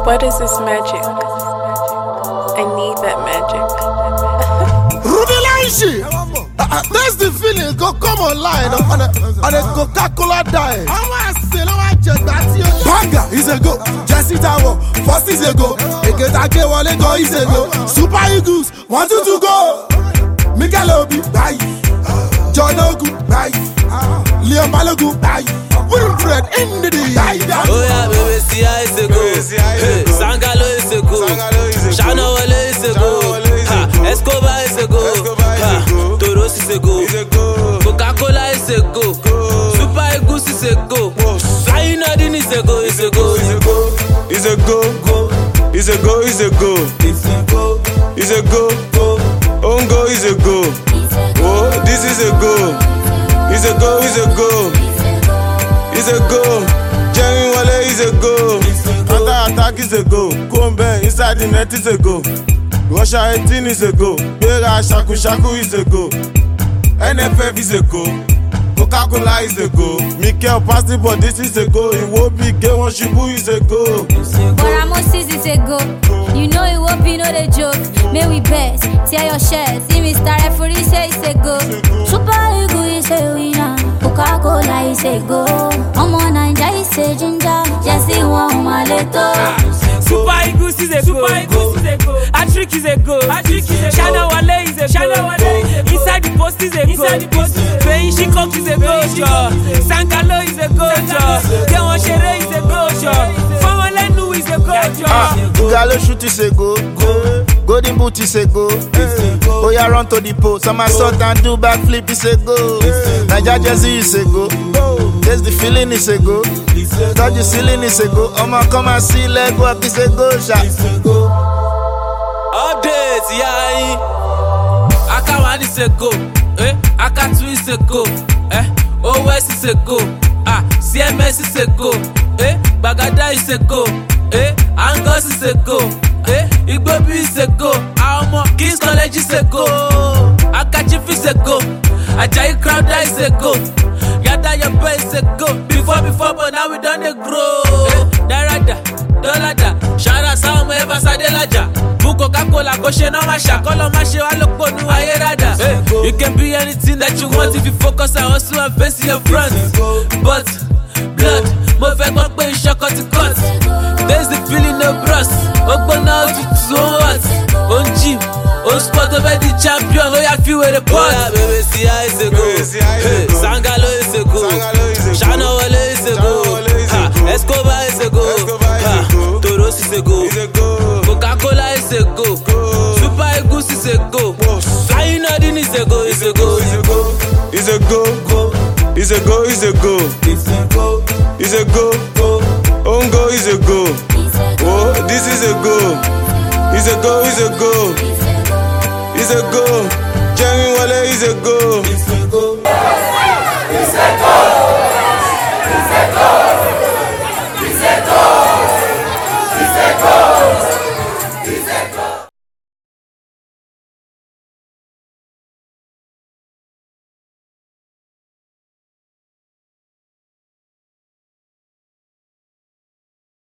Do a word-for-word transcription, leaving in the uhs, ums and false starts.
What is this magic? I need that magic. Ruby Laishi! Uh, that's the feeling. Go come online on a, on a Coca-Cola diet. Banga is a go. Jesse Tower, first is a go. Eketake Wale go is a go. Super Eagles, one two to go. Miguel Obi, bye. John Ogu, bye. Liam Balogu, bye. Wilfred in the day. Oh yeah, baby, see how it's a go. Hey, Sangalo is a go. Shana Wale is a go. Ha, Escobar is a go. Ha, Toros is a go. Coca-Cola is a go. Super Eagles is a go. Flying Nadine is a go. Is a go. Is a go. Is a go. Is a go. Is a go. Ongo is a go. Oh, this is a go. Is a go. Is a go. Is a go. Jerry Wale is a go. Counter attack is a go. Kombe inside the net is a go. Russia eighteen is a go. Bera Shaku Shaku is a go. N F F is a go. Coca-Cola is a go. Mikel pass the ball, this is a go. Iwobi Gewon Shibu is a go. But Moses is a go. You know Iwobi know the joke. May we best tear your shirt. See Mister Referee say it's a go. Super Eagle is a winner. Coca-Cola is a go. I'm on Ninja is a ginger. Jesse one maleto. Super Eagles is a go. Atrick is a go. Shana Wale is a go. Inside the post is a go. Feishi Cook is a go. Sangalo is a go. Gewon Shere is a go. Fawalenu is a go. Galo shoot is a go. Golden boot is a go. Oh yeah, run to the post. Somersault and do backflip is a go. Naija Jersey is a go. There's the feeling is a go. Touch the ceiling is a go. I'ma come and see leg work is a go. Updates, yeah. Akawan is a go. Eh, Akatu is a go. Eh, O S is a go. Ah, C M S is a go. Eh, Bagada is a go. Eh, Angos is a go. Eh, Igbobi is a go. Aomo King's College is a go. Akachif is a go. Ajayi Crowder is a go. Yada your best is a go. Before before but now we done the grow. Eh, Darada, Dolada, Shara Sam Eva Sadelaja. Coca-Cola, go share no masha. Call on masha, I look for new ayerada. You can be anything that you want if you focus and hustle and face your front. But blood, more fake one pay shot cut to cut. There's the feeling of brass. Open out to so what? On gym, on spot over the champion. Oh yeah, feel where the pot. Oh yeah, baby, see how it's a go. Hey, Sangalo is a go. Shana Wale is a go. Ha, Escobar is a go. Ha, Toros is a go. Coca-Cola is a go. Super Eagles is a go. Flying Nadine is a go. Is a go. Is a go. Is a go. Is a go. Is a go. Ongo is a go. Oh, this is a go. Is a go. Is a go. Is a go. Jerry Wale is a go.